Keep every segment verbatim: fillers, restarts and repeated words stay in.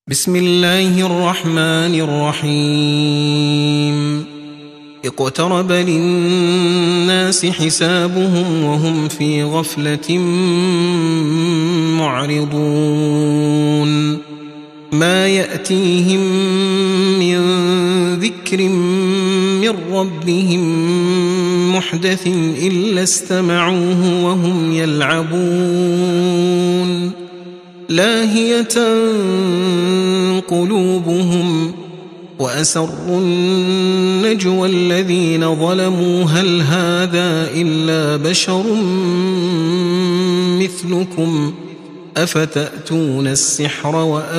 بسم الله الرحمن الرحيم اقترب للناس حسابهم وهم في غفلة معرضون ما يأتيهم من ذكر من ربهم محدث إلا استمعوه وهم يلعبون لاهية قلوبهم وأسروا النجوى الذين ظلموا هل هذا إلا بشر مثلكم أفتأتون السحر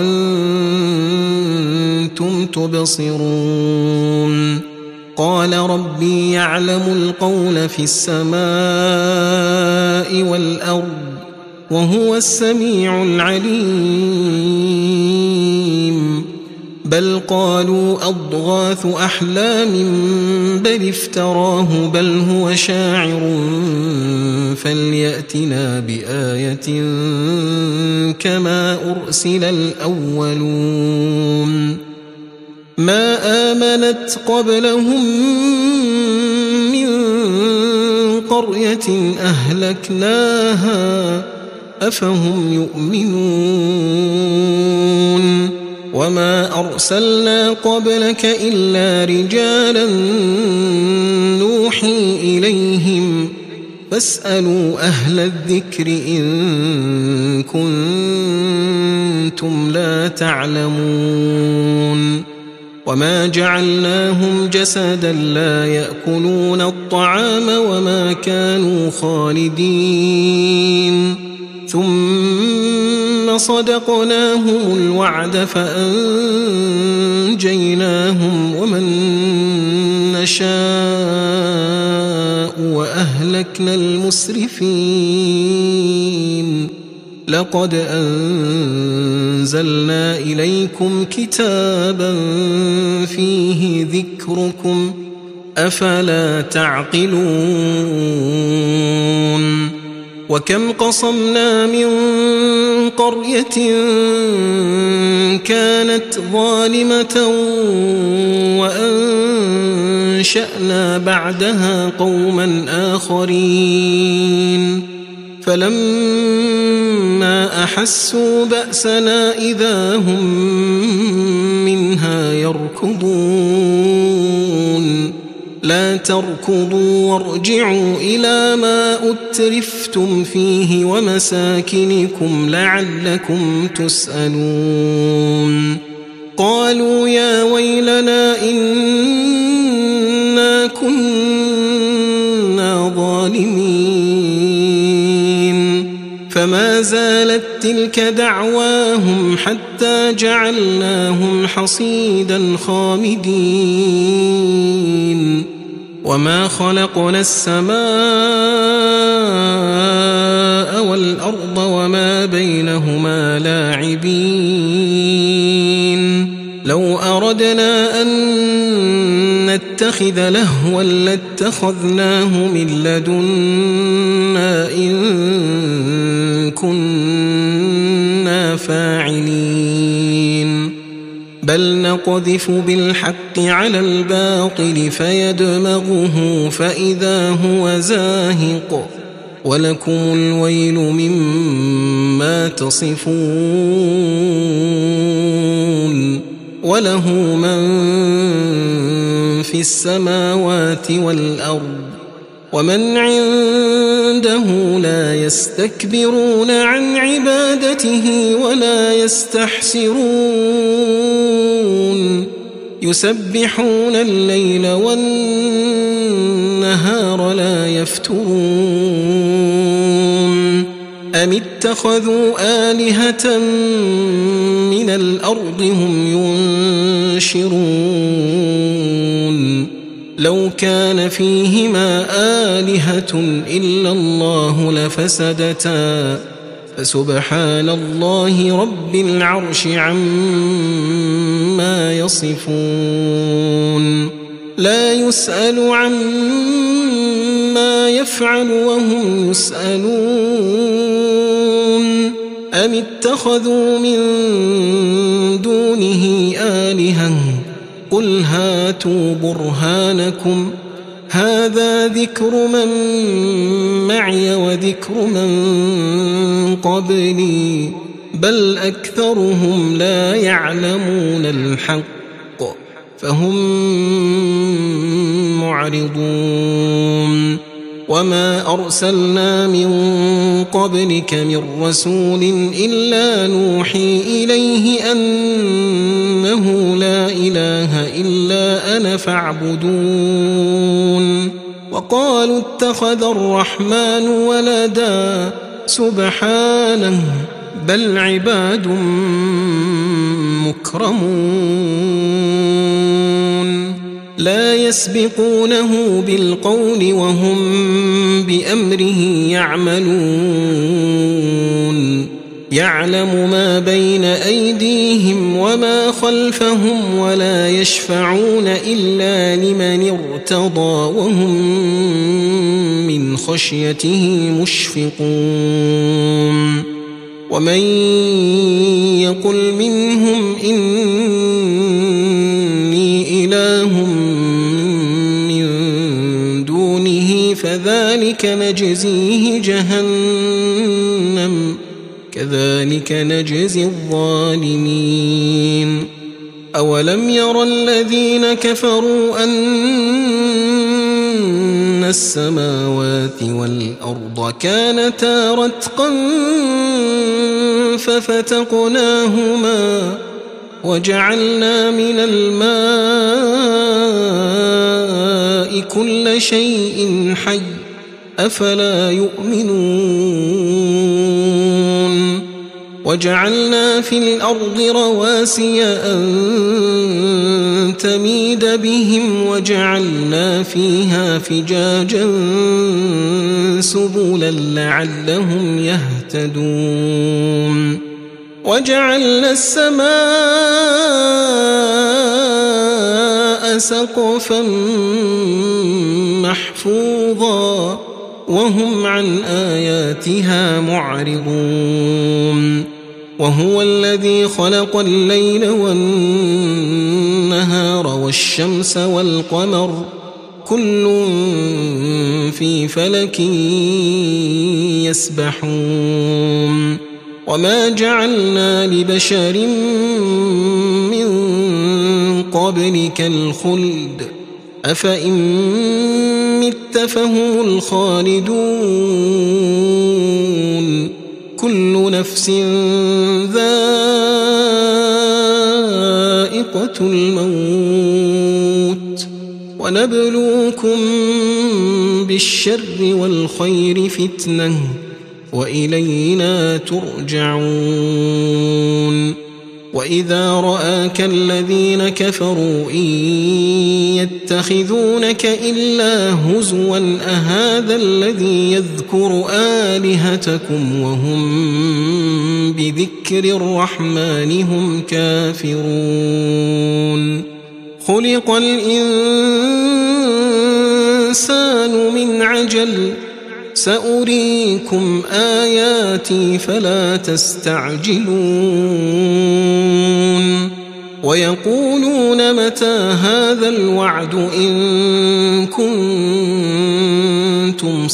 وأنتم تبصرون قال ربي يعلم القول في السماء والأرض وهو السميع العليم بل قالوا أضغاث أحلام بل افتراه بل هو شاعر فليأتنا بآية كما أرسل الأولون ما آمنت قبلهم من قرية أهلكناها أفهم يؤمنون وما أرسلنا قبلك إلا رجالا نوحي إليهم فاسألوا أهل الذكر إن كنتم لا تعلمون وما جعلناهم جسدا لا يأكلون الطعام وما كانوا خالدين ثم صدقناهم الوعد فأنجيناهم ومن نشاء وأهلكنا المسرفين لقد أنزلنا إليكم كتابا فيه ذكركم أفلا تعقلون وكم قصمنا من قرية كانت ظالمة وأنشأنا بعدها قوما آخرين فلما أحسوا بأسنا إذا هم منها يركضون لا تركضوا وارجعوا إلى ما أترفتم فيه ومساكنكم لعلكم تسألون قالوا يا ويلنا إنا كنا ظالمين فما زالت تلك دعواهم حتى جعلناهم حصيدا خامدين وما خلقنا السماء والأرض وما بينهما لاعبين لو أردنا أن نتخذ لهوا لاتخذناه من لدنا إن كنا فاعلين بل نقذف بالحق على الباطل فيدمغه فإذا هو زاهق ولكم الويل مما تصفون وله من في السماوات والأرض ومن عنده لا يستكبرون عن عبادته ولا يستحسرون يسبحون الليل والنهار لا يفترون أم اتخذوا آلهة من الأرض هم ينشرون لو كان فيهما آلهة إلا الله لفسدتا فسبحان الله رب العرش عما يصفون لا يسأل عما يفعل وهم يسألون أم اتخذوا من دون دونه آلهة قل هاتوا برهانكم هذا ذكر من معي وذكر من قبلي بل أكثرهم لا يعلمون الحق فهم معرضون وما أرسلنا من قبلك من رسول إلا نوحي إليه أنه لا إله إلا أنا فاعبدون وقالوا اتخذ الرحمن ولدا سبحانه بل عباد مكرمون لا يسبقونه بالقول وهم بأمره يعملون يعلم ما بين أيديهم وما خلفهم ولا يشفعون إلا لمن ارتضى وهم من خشيته مشفقون ومن يقل منهم إني إله من دونه فذلك نجزيه جهنم كذلك نجزي الظالمين أولم ير الذين كفروا أن السماوات والأرض كانتا رتقا ففتقناهما وجعلنا من الماء كل شيء حي أفلا يؤمنون وجعلنا في الأرض رواسي أن تميد بهم وجعلنا فيها فجاجا سبلا لعلهم يهتدون وجعلنا السماء سقفا محفوظا وهم عن آياتها معرضون وهو الذي خلق الليل والنهار والشمس والقمر كل في فلك يسبحون وما جعلنا لبشر من قبلك الخلد أفإن مت فهم الخالدون كل نفس ذائقة الموت ونبلوكم بالشر والخير فتنة وإلينا ترجعون وإذا رآك الذين كفروا إن يتخذونك إلا هزوا أهذا الذي يذكر آلهتكم وهم بذكر الرحمن هم كافرون خلق الإنسان من عجل سأريكم آياتي فلا تستعجلون ويقولون متى هذا الوعد إن كنتم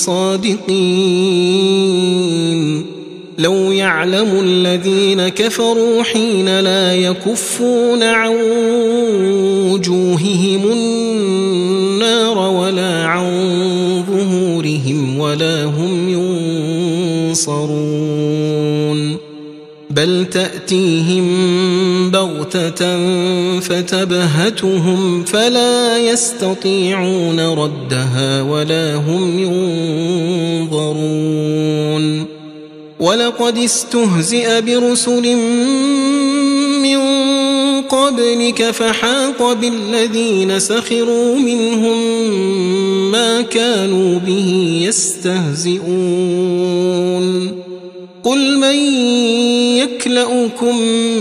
صادقين لو يعلم الذين كفروا حين لا يكفون عن وجوههم النار ولا عن ظهورهم ولا هم ينصرون بل تأتيهم بغتة فتبهتهم فلا يستطيعون ردها ولا هم ينظرون ولقد استهزئ برسل من قبلك فحاق بالذين سخروا منهم ما كانوا به يستهزئون قل من يكلؤكم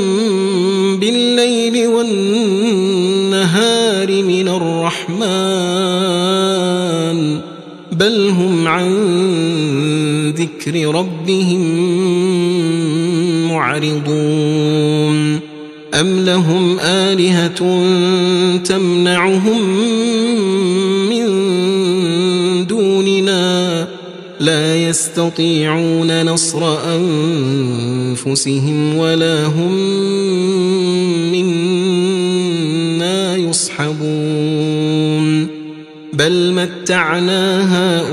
بالليل والنهار من الرحمن بل هم عن ذكر ربهم معرضون أم لهم آلهة تمنعهم من دوننا لا يستطيعون نصر أنفسهم ولا هم منا يصحبون بل متعنا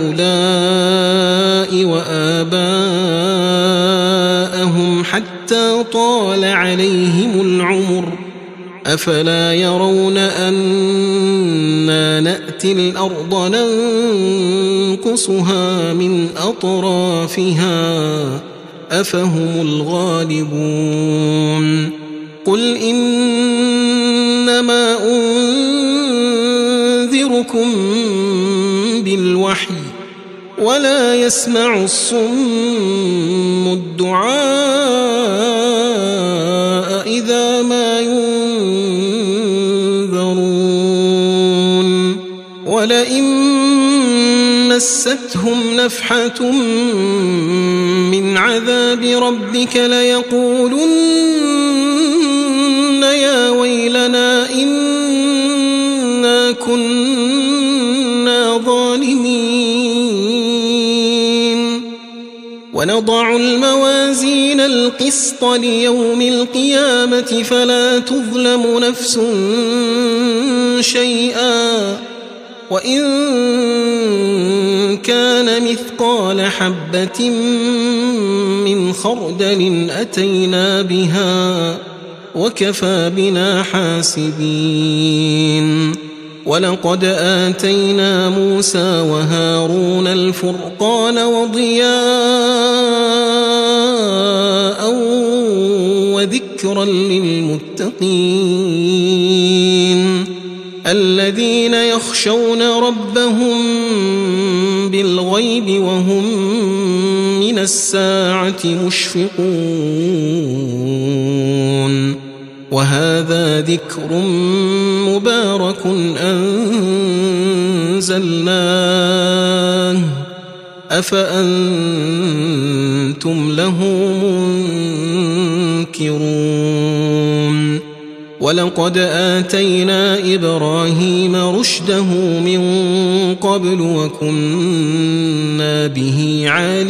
هؤلاء وآباءهم حتى طال عليهم العمر أفلا يرون أنا نأتي الأرض ننقصها من أطرافها أفهم الغالبون قل إنما أنذركم بالوحي ولا يسمع الصم الدعاء إذا ما ينذرون ولئن مستهم نفحة من عذاب ربك ليقولن يا ويلنا إنا كنا ظالمين ونضع الموازين القسط ليوم القيامة فلا تظلم نفس شيئا وإن كان مثقال حبة من خردل أتينا بها وكفى بنا حاسبين ولقد آتينا موسى وهارون الفرقان وضياء وذكرا للمتقين الذين يخشون ربهم بالغيب وهم من الساعة مشفقون وهذا ذكر مبارك أنزلناه أفأنتم له منكرون ولقد آتينا إبراهيم رشده من قبل وكنا به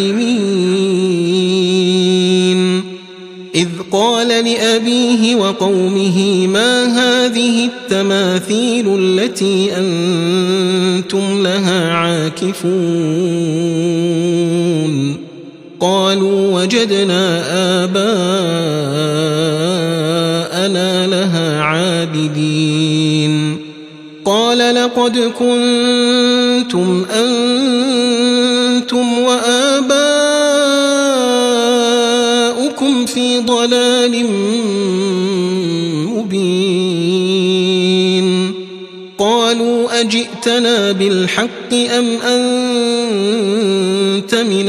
عالمين إذ قال لأبيه وقومه ما هذه التماثيل التي أنتم لها عاكفون قالوا وجدنا آباءنا لها عابدين قال لقد كنتم أنتم وآباؤكم في ضلال مبين قالوا أجئتنا بالحق أم أنت من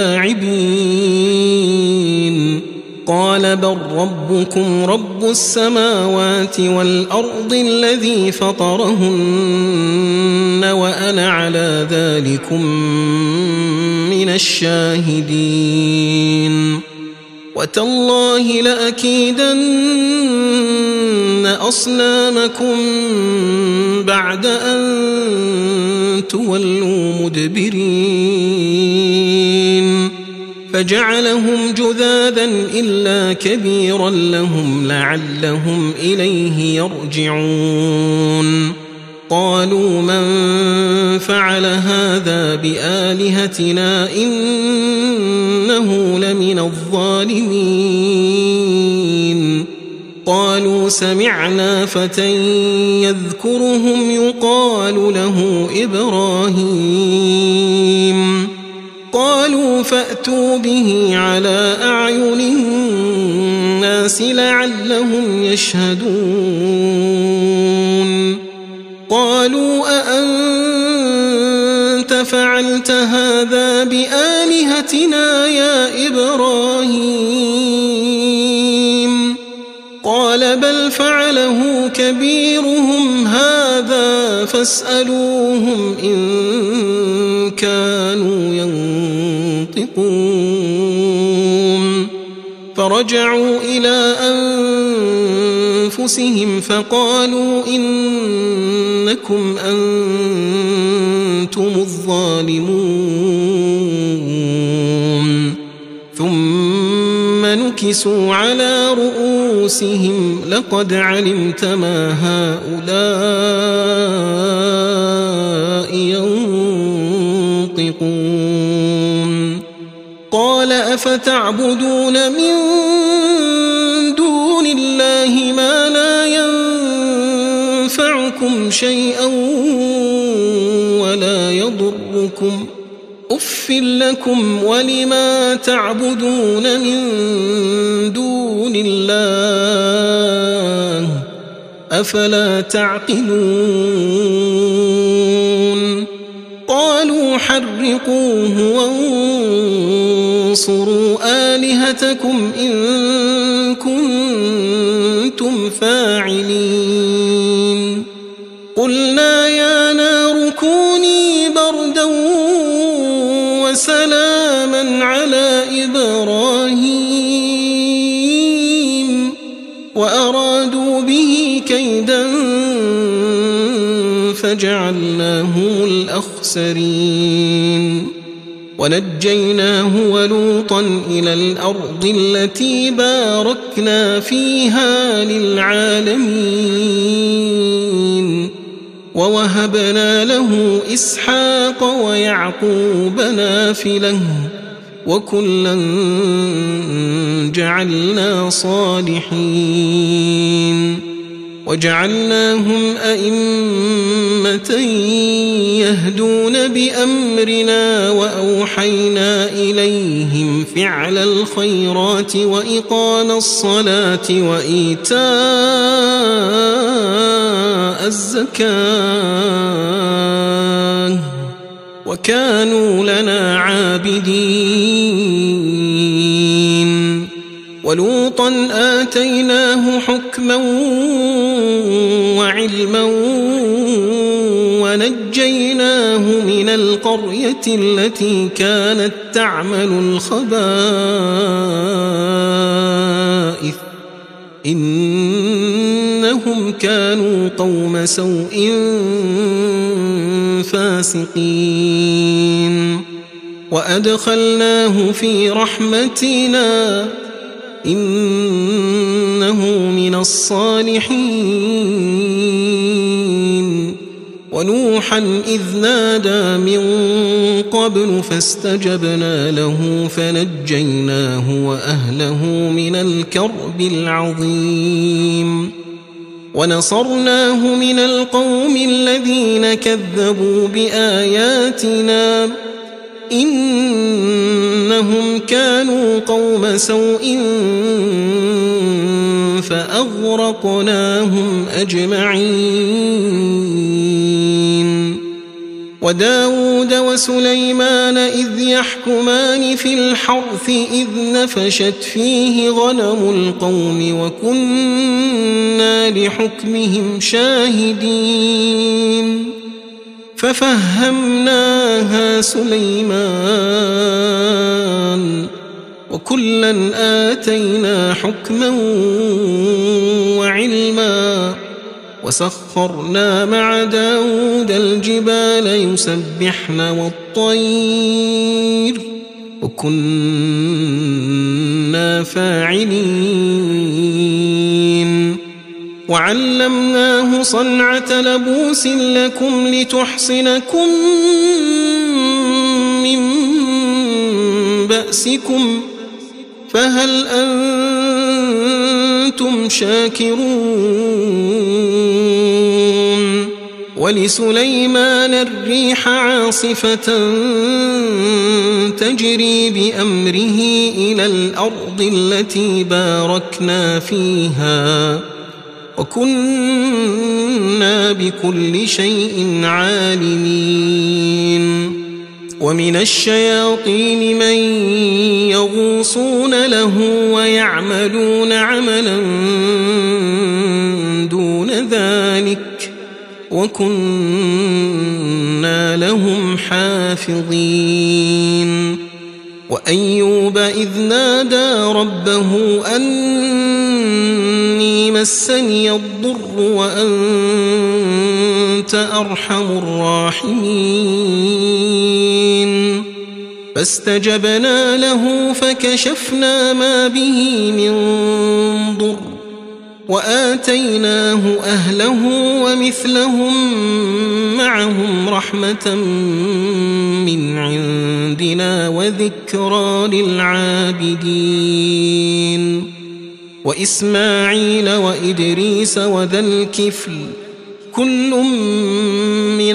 اللاعبين قال بل ربكم رب السماوات والأرض الذي فطرهن وأنا على ذلكم من الشاهدين وتالله لأكيدن أصنامكم بعد أن تولوا مدبرين فجعلهم جذاذا إلا كبيرا لهم لعلهم إليه يرجعون قالوا من فعل هذا بآلهتنا إنه لمن الظالمين قالوا سمعنا فتى يذكرهم يقال له إبراهيم قالوا فأتوا به على أعين الناس لعلهم يشهدون قالوا أأنت فعلت هذا بآلهتنا يا إبراهيم قال بل فعله كبيرهم هذا فاسألوهم إن كانوا ينطقون فرجعوا إلى أنفسهم فقالوا إنكم أنتم الظالمون ثم نكسوا على رؤوسهم لقد علمت ما هؤلاء ينطقون قال أفتعبدون من دون الله ما لا ينفعكم شيئا ولا يضركم أف لكم ولما تعبدون من دون الله أفلا تعقلون قالوا حرقوه وانصروا آلهتكم إن كنتم فاعلين قلنا يا نار كوني بردا وسلاما على إبراهيم وأرادوا به كيدا فجعلناهم الأخسرين ونجيناه ولوطا إلى الأرض التي باركنا فيها للعالمين ووهبنا له إسحاق ويعقوب نافلة وكلا جعلنا صالحين وجعلناهم أئمة يهدون بأمرنا وأوحينا إليهم فعل الخيرات وإقام الصلاة وإيتاء الزكاة وكانوا لنا عابدين ولوطا آتيناه حكما وعلما ونجيناه من القرية التي كانت تعمل الخبائث إنهم كانوا قوم سوء فاسقين وأدخلناه في رحمتنا إنه من الصالحين ونوحا إذ نادى من قبل فاستجبنا له فنجيناه وأهله من الكرب العظيم ونصرناه من القوم الذين كذبوا بآياتنا إنهم كانوا قوم سوء فأغرقناهم أجمعين وداود وسليمان إذ يحكمان في الحرث إذ نفشت فيه غنم القوم وكنا لحكمهم شاهدين ففهمناها سليمان وكلا آتينا حكما وعلما وسخرنا مع داود الجبال يسبحن والطير وكنا فاعلين وعلمناه صنعة لبوس لكم لتحصنكم من بأسكم فهل أنتم شاكرون ولسليمان الريح عاصفة تجري بأمره إلى الأرض التي باركنا فيها وكنا بكل شيء عالمين ومن الشياطين من يغوصون له ويعملون عملا دون ذلك وكنا لهم حافظين وأيوب إذ نادى ربه أني مسني الضر وأنت أرحم الراحمين فاستجبنا له فكشفنا ما به من ضر وآتيناه أهله ومثلهم معهم رحمة من عندنا وذكرى للعابدين وإسماعيل وإدريس وذا الكفل كل من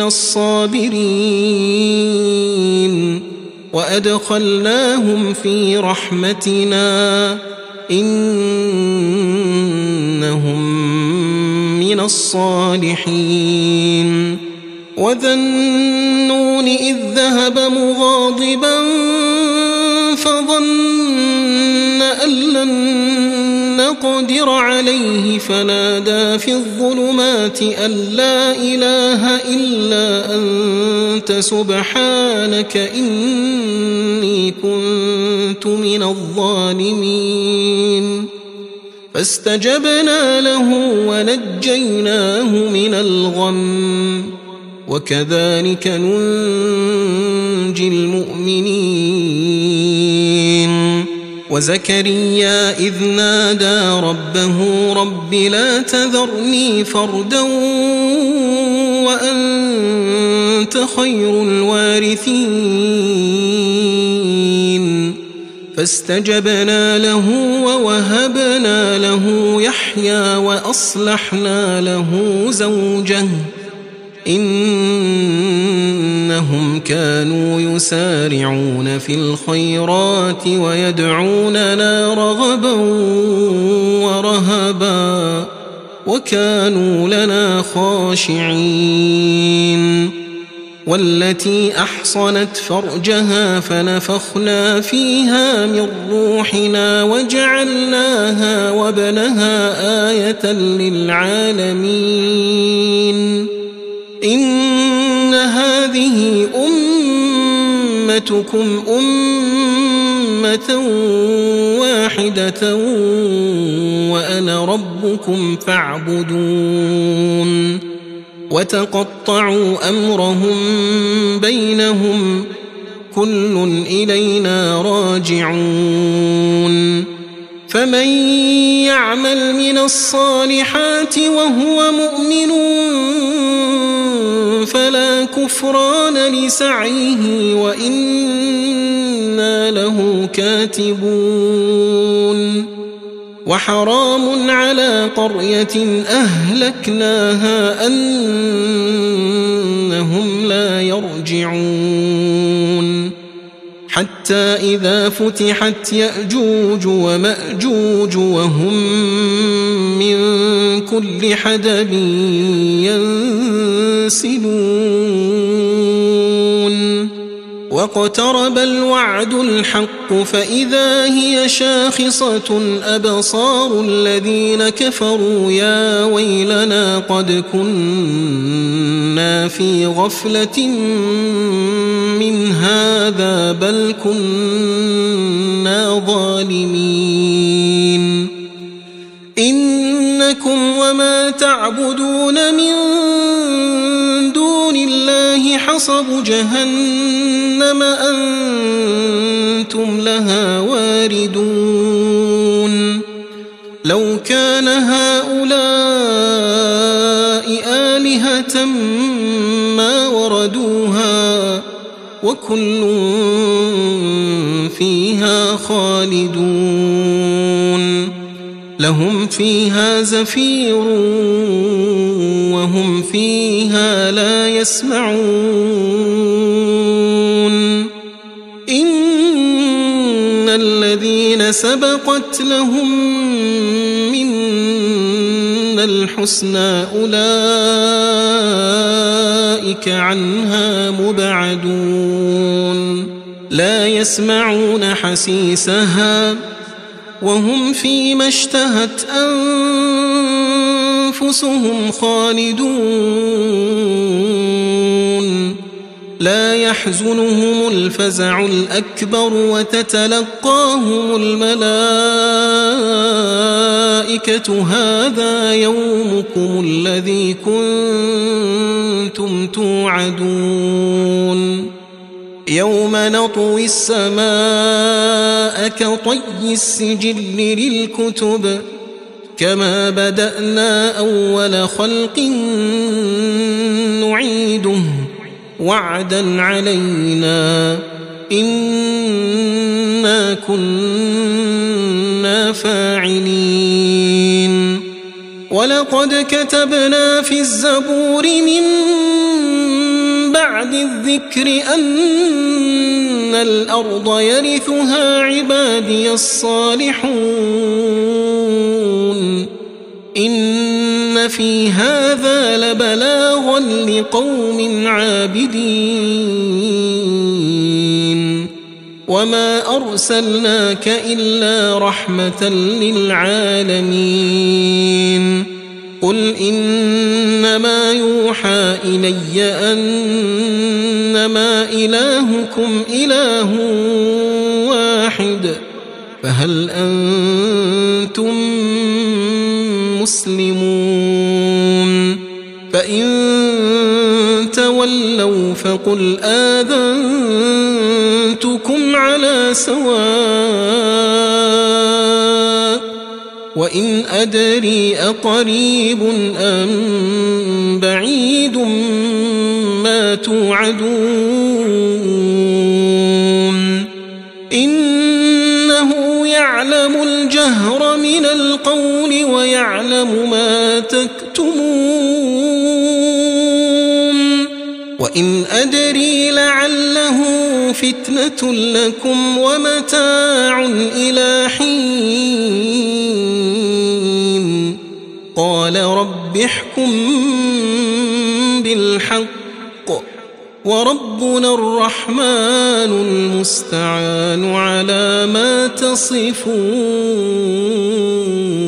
الصابرين وأدخلناهم في رحمتنا إنهم من الصالحين وذا النون إذ ذهب مغاضبا فظن أن لن نقدر عليه فنادى في الظلمات أن لا إله إلا أنت سبحانك إني كنت من الظالمين فاستجبنا له ونجيناه من الغم وكذلك ننجي المؤمنين وزكريا إذ نادى ربه رب لا تذرني فردا وأنت خير الوارثين فاستجبنا له ووهبنا له يحيى وأصلحنا له زوجه إنهم كانوا يسارعون في الخيرات ويدعوننا رغبا ورهبا وكانوا لنا خاشعين والتي أحصنت فرجها فنفخنا فيها من روحنا وجعلناها وابنها آية للعالمين إن هذه أمتكم أمة واحدة وأنا ربكم فاعبدون وتقطعوا أمرهم بينهم كل إلينا راجعون فمن يعمل من الصالحات وهو مؤمن فلا كفران لسعيه وإنا له كاتبون وحرام على قرية أهلكناها أنهم لا يرجعون حتى إذا فتحت يأجوج ومأجوج وهم من كل حدب ينسلون واقترب الوعد الحق فإذا هي شاخصة أبصار الذين كفروا يا ويلنا قد كنا في غفلة من هذا بل كنا ظالمين إنكم وما تعبدون من دون الله حصب جهنم أنتم لها واردون لو كان هؤلاء آلهة ما وردوها وكل فيها خالدون لهم فيها زفير وهم فيها لا يسمعون إن الذين سبقت لهم منا الحسنى أولئك عنها مبعدون لا يسمعون حسيسها وهم فيما اشتهت أنفسهم خالدون لا يحزنهم الفزع الأكبر وتتلقاهم الملائكة هذا يومكم الذي كنتم توعدون يوم نطوي السماء كطي السجل للكتب كما بدأنا أول خلق نعيده وعدا علينا إنا كنا فاعلين ولقد كتبنا في الزبور من بعد الذكر أن الأرض يرثها عبادي الصالحون إن في هذا لبلاغا لقوم عابدين وما أرسلناك إلا رحمة للعالمين قل إنما يوحى إلي أنما إلهكم إله واحد فهل أنتم مسلمون فإن تولوا فقل آذنتكم على سواء وإن أدري أقريب أم بعيد ما توعدون إنه يعلم الجهر من القول ويعلم ما تكتمون وإن أدري لعله فتنة لكم ومتاع إلى حين قال رب احكم بالحق وربنا الرحمن المستعان على ما تصفون.